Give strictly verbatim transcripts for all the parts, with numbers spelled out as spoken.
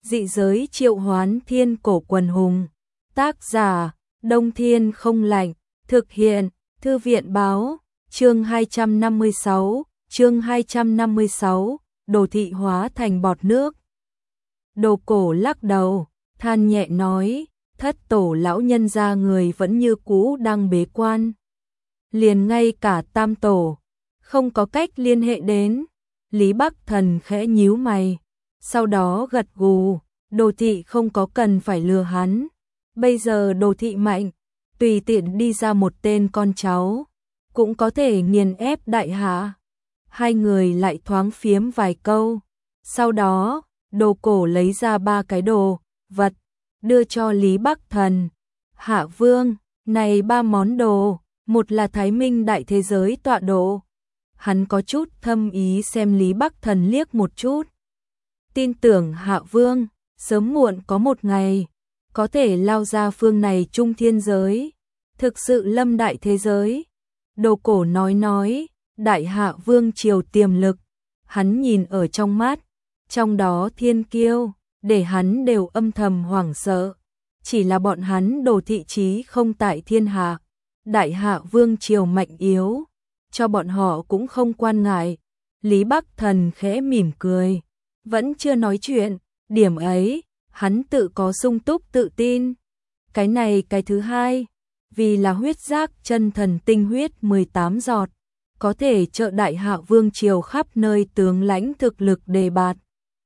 dị giới triệu hoán thiên cổ quần hùng. Tác giả, Đông Thiên Không Lạnh, thực hiện, Thư viện báo, chương hai trăm năm mươi sáu, chương hai trăm năm mươi sáu, đồ thị hóa thành bọt nước. Đồ Cổ lắc đầu, than nhẹ nói, thất tổ lão nhân gia người vẫn như cũ đang bế quan. Liền ngay cả tam tổ, không có cách liên hệ đến. Lý Bắc Thần khẽ nhíu mày, sau đó gật gù, Đồ thị không có cần phải lừa hắn. Bây giờ Đồ thị mạnh, tùy tiện đi ra một tên con cháu, cũng có thể nghiền ép đại hạ. Hai người lại thoáng phiếm vài câu, sau đó, Đồ Cổ lấy ra ba cái đồ vật, đưa cho Lý Bắc Thần. Hạ Vương, này ba món đồ, một là Thái Minh đại thế giới tọa độ. Hắn có chút thâm ý xem Lý Bắc Thần liếc một chút. Tin tưởng Hạ Vương, sớm muộn có một ngày, có thể lao ra phương này trung thiên giới, thực sự lâm đại thế giới. Đồ Cổ nói nói, đại Hạ Vương triều tiềm lực, hắn nhìn ở trong mắt, trong đó thiên kiêu, để hắn đều âm thầm hoảng sợ. Chỉ là bọn hắn Đồ thị chí không tại thiên hạ, đại Hạ Vương triều mạnh yếu, cho bọn họ cũng không quan ngại. Lý Bắc Thần khẽ mỉm cười, vẫn chưa nói chuyện, điểm ấy, hắn tự có sung túc tự tin. Cái này cái thứ hai, vì là huyết giác chân thần tinh huyết mười tám giọt, có thể trợ đại Hạ Vương triều khắp nơi tướng lãnh thực lực đề bạt.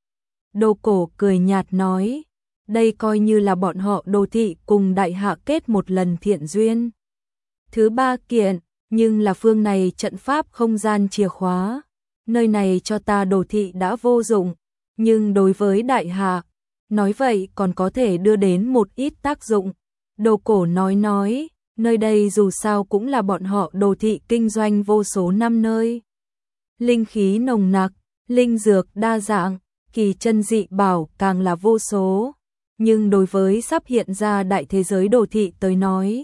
Đồ Cổ cười nhạt nói, đây coi như là bọn họ Đồ thị cùng đại hạ kết một lần thiện duyên. Thứ ba kiện, nhưng là phương này trận pháp không gian chìa khóa, nơi này cho ta Đồ thị đã vô dụng, nhưng đối với đại hạ, nói vậy còn có thể đưa đến một ít tác dụng. Đồ Cổ nói nói, nơi đây dù sao cũng là bọn họ Đồ thị kinh doanh vô số năm nơi. Linh khí nồng nặc, linh dược đa dạng, kỳ chân dị bảo càng là vô số, nhưng đối với sắp hiện ra đại thế giới Đồ thị tới nói,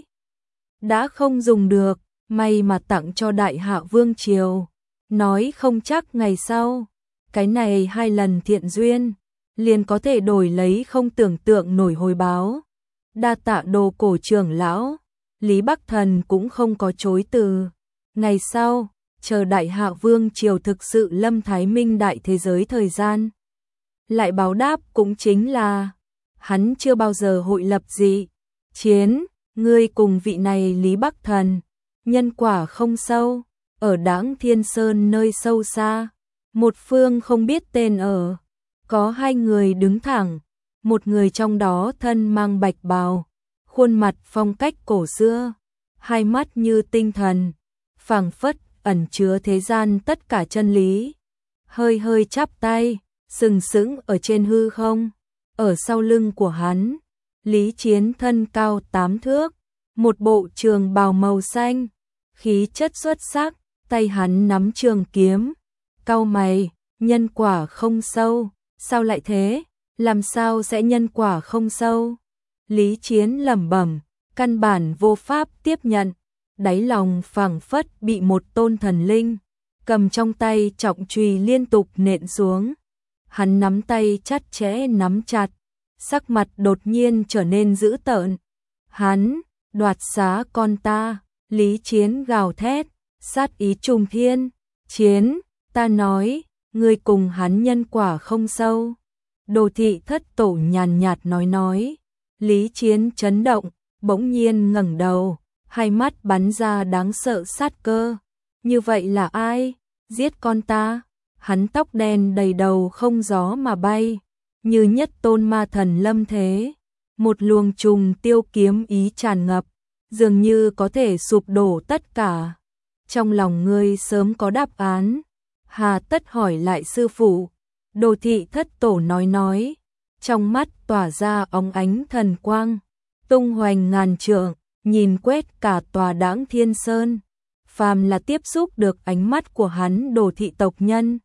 đã không dùng được, may mà tặng cho đại Hạ Vương triều, nói không chắc ngày sau, cái này hai lần thiện duyên, liền có thể đổi lấy không tưởng tượng nổi hồi báo. Đa tạ Đồ Cổ trưởng lão, Lý Bắc Thần cũng không có chối từ. Ngày sau, chờ đại Hạ Vương triều thực sự lâm Thái Minh đại thế giới thời gian, lại báo đáp cũng chính là, hắn chưa bao giờ hội lập dị chiến, ngươi cùng vị này Lý Bắc Thần, nhân quả không sâu, ở Đãng Thiên Sơn nơi sâu xa, một phương không biết tên ở, có hai người đứng thẳng, một người trong đó thân mang bạch bào, khuôn mặt phong cách cổ xưa, hai mắt như tinh thần, phảng phất ẩn chứa thế gian tất cả chân lý, hơi hơi chắp tay, sừng sững ở trên hư không. Ở sau lưng của hắn, Lý Chiến thân cao tám thước, một bộ trường bào màu xanh, khí chất xuất sắc, tay hắn nắm trường kiếm, cau mày, nhân quả không sâu, sao lại thế, làm sao sẽ nhân quả không sâu? Lý Chiến lẩm bẩm, căn bản vô pháp tiếp nhận, đáy lòng phảng phất bị một tôn thần linh cầm trong tay trọng chùy liên tục nện xuống. Hắn nắm tay chặt chẽ nắm chặt, sắc mặt đột nhiên trở nên dữ tợn. Hắn, đoạt xá con ta, Lý Chiến gào thét, sát ý trùng thiên. Chiến, ta nói, ngươi cùng hắn nhân quả không sâu. Đồ thị thất tổ nhàn nhạt nói nói. Lý Chiến chấn động, bỗng nhiên ngẩng đầu, hai mắt bắn ra đáng sợ sát cơ. Như vậy là ai? Giết con ta? Hắn tóc đen đầy đầu không gió mà bay, như nhất tôn ma thần lâm thế. Một luồng trùng tiêu kiếm ý tràn ngập, dường như có thể sụp đổ tất cả. Trong lòng ngươi sớm có đáp án, hà tất hỏi lại sư phụ. Đồ thị thất tổ nói nói, trong mắt tỏa ra óng ánh thần quang, tung hoành ngàn trượng, nhìn quét cả tòa Đãng Thiên Sơn. Phàm là tiếp xúc được ánh mắt của hắn Đồ thị tộc nhân,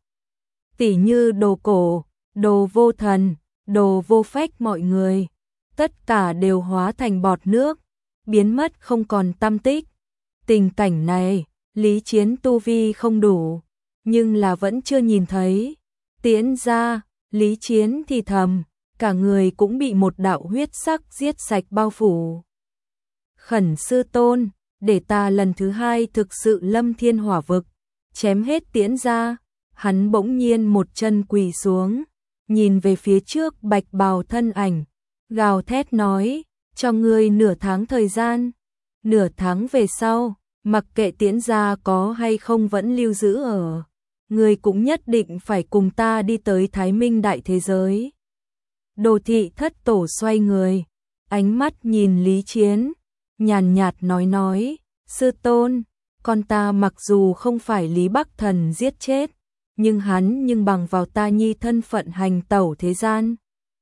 tỉ như Đồ Cổ, Đồ Vô Thần, Đồ Vô Phách mọi người, tất cả đều hóa thành bọt nước, biến mất không còn tăm tích. Tình cảnh này, Lý Chiến tu vi không đủ, nhưng là vẫn chưa nhìn thấy. Tiễn ra, Lý Chiến thì thầm, cả người cũng bị một đạo huyết sắc giết sạch bao phủ. Khẩn sư tôn, để ta lần thứ hai thực sự lâm thiên hỏa vực, chém hết tiễn ra. Hắn bỗng nhiên một chân quỳ xuống, nhìn về phía trước bạch bào thân ảnh, gào thét nói, cho ngươi nửa tháng thời gian, nửa tháng về sau, mặc kệ tiễn gia có hay không vẫn lưu giữ ở, ngươi cũng nhất định phải cùng ta đi tới Thái Minh đại thế giới. Đồ Thị Thất Tổ xoay người, ánh mắt nhìn Lý Chiến, nhàn nhạt nói nói, sư tôn, con ta mặc dù không phải Lý Bắc Thần giết chết, nhưng hắn nhưng bằng vào ta nhi thân phận hành tẩu thế gian.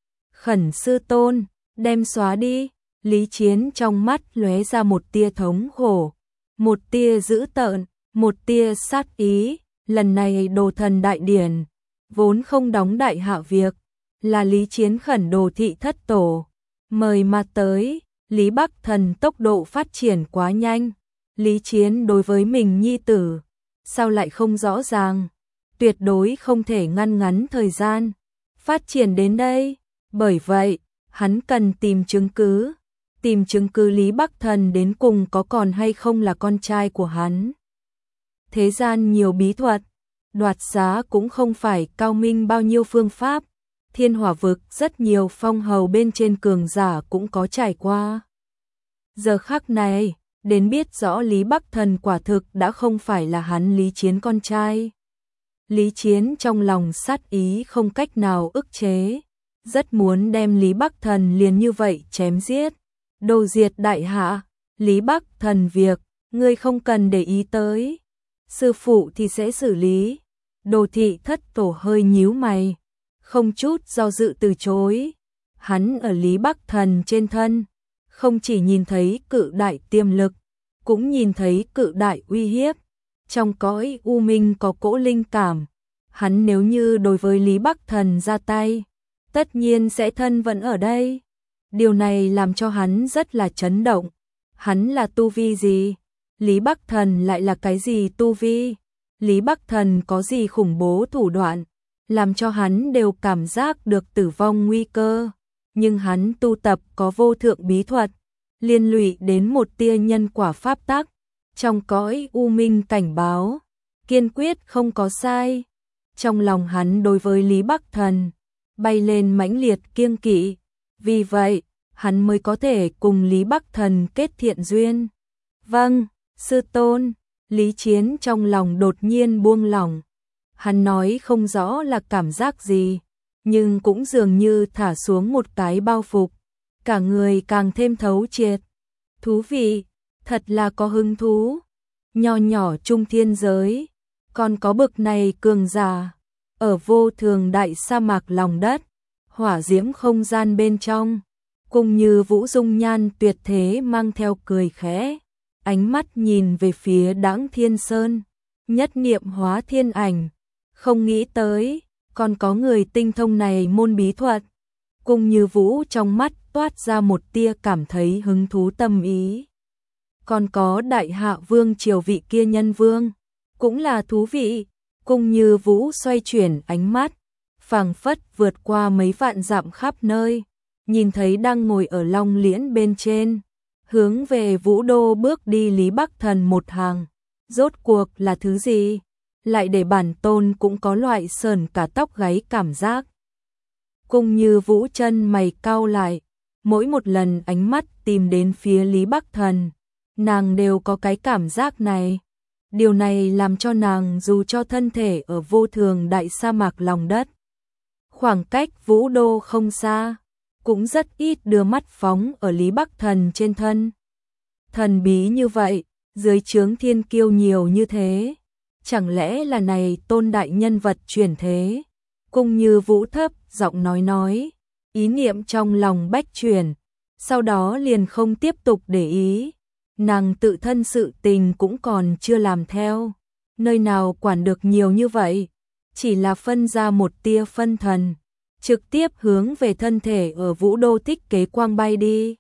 Khẩn sư tôn, đem xóa đi. Lý Chiến trong mắt lóe ra một tia thống khổ, một tia dữ tợn, một tia sát ý. Lần này Đồ Thần đại điển vốn không đóng đại hạ việc, là Lý Chiến khẩn Đồ Thị Thất Tổ mời mà tới. Lý Bắc Thần tốc độ phát triển quá nhanh, Lý Chiến đối với mình nhi tử sao lại không rõ ràng, tuyệt đối không thể ngăn ngắn thời gian phát triển đến đây. Bởi vậy, hắn cần tìm chứng cứ, tìm chứng cứ Lý Bắc Thần đến cùng có còn hay không là con trai của hắn. Thế gian nhiều bí thuật, đoạt xá cũng không phải cao minh bao nhiêu phương pháp, Thiên Hỏa vực rất nhiều phong hầu bên trên cường giả cũng có trải qua. Giờ khắc này, đến biết rõ Lý Bắc Thần quả thực đã không phải là hắn Lý Chiến con trai. Lý Chiến trong lòng sát ý không cách nào ức chế, rất muốn đem Lý Bắc Thần liền như vậy chém giết. Đồ diệt đại hạ, Lý Bắc Thần việc, ngươi không cần để ý tới, sư phụ thì sẽ xử lý. Đồ Thị Thất Tổ hơi nhíu mày, không chút do dự từ chối. Hắn ở Lý Bắc Thần trên thân, không chỉ nhìn thấy cự đại tiềm lực, cũng nhìn thấy cự đại uy hiếp. Trong cõi u minh có cỗ linh cảm, hắn nếu như đối với Lý Bắc Thần ra tay, tất nhiên sẽ thân vẫn ở đây. Điều này làm cho hắn rất là chấn động. Hắn là tu vi gì? Lý Bắc Thần lại là cái gì tu vi? Lý Bắc Thần có gì khủng bố thủ đoạn, làm cho hắn đều cảm giác được tử vong nguy cơ. Nhưng hắn tu tập có vô thượng bí thuật, liên lụy đến một tia nhân quả pháp tắc. Trong cõi u minh cảnh báo, kiên quyết không có sai. Trong lòng hắn đối với Lý Bắc Thần bay lên mãnh liệt kiêng kỵ, vì vậy hắn mới có thể cùng Lý Bắc Thần kết thiện duyên. Vâng, sư tôn. Lý Chiến trong lòng đột nhiên buông lỏng. Hắn nói không rõ là cảm giác gì, nhưng cũng dường như thả xuống một cái bao phục, cả người càng thêm thấu triệt. Thú vị, thật là có hứng thú. Nho nhỏ trung thiên giới, còn có bực này cường giả, ở vô thường đại sa mạc lòng đất, hỏa diễm không gian bên trong, cùng như Vũ dung nhan tuyệt thế mang theo cười khẽ, ánh mắt nhìn về phía Đãng Thiên Sơn, nhất niệm hóa thiên ảnh, không nghĩ tới, còn có người tinh thông này môn bí thuật. Cùng như Vũ trong mắt toát ra một tia cảm thấy hứng thú tâm ý. Còn có đại hạ vương triều vị kia nhân vương, cũng là thú vị. Cùng như Vũ xoay chuyển ánh mắt, phảng phất vượt qua mấy vạn dặm khắp nơi, nhìn thấy đang ngồi ở Long Liễn bên trên, hướng về Vũ Đô bước đi Lý Bắc Thần một hàng. Rốt cuộc là thứ gì? Lại để bản tôn cũng có loại sờn cả tóc gáy cảm giác. Cùng như Vũ chân mày cau lại, mỗi một lần ánh mắt tìm đến phía Lý Bắc Thần, nàng đều có cái cảm giác này. Điều này làm cho nàng dù cho thân thể ở vô thường đại sa mạc lòng đất, khoảng cách Vũ Đô không xa, cũng rất ít đưa mắt phóng ở Lý Bắc Thần trên thân. Thần bí như vậy, dưới trướng thiên kiêu nhiều như thế, chẳng lẽ là này tôn đại nhân vật chuyển thế? Cùng như Vũ thấp giọng nói nói, ý niệm trong lòng bách chuyển, sau đó liền không tiếp tục để ý. Nàng tự thân sự tình cũng còn chưa làm theo, nơi nào quản được nhiều như vậy, chỉ là phân ra một tia phân thần, trực tiếp hướng về thân thể ở Vũ Đô tích kế quang bay đi.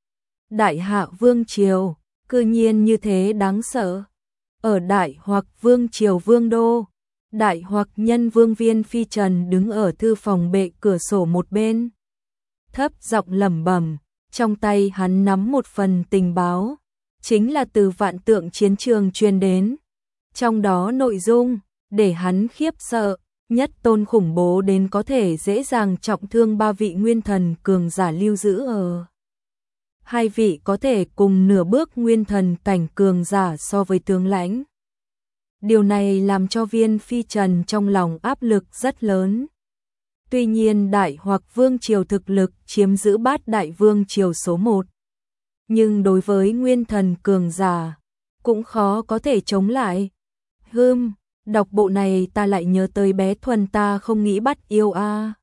Đại hạ vương triều, cư nhiên như thế đáng sợ. Ở đại hoặc vương triều vương đô, đại hoặc nhân vương Viên Phi Trần đứng ở thư phòng bệ cửa sổ một bên, thấp giọng lẩm bẩm, trong tay hắn nắm một phần tình báo, chính là từ vạn tượng chiến trường truyền đến. Trong đó nội dung, để hắn khiếp sợ, nhất tôn khủng bố đến có thể dễ dàng trọng thương ba vị nguyên thần cường giả lưu giữ ở. Hai vị có thể cùng nửa bước nguyên thần cảnh cường giả so với tướng lãnh. Điều này làm cho Viên Phi Trần trong lòng áp lực rất lớn. Tuy nhiên Đại Hoặc Vương Triều thực lực chiếm giữ bát Đại Vương Triều số một. Nhưng đối với nguyên thần cường giả, cũng khó có thể chống lại. Hừm, đọc bộ này ta lại nhớ tới bé Thuần ta không nghĩ bắt yêu a.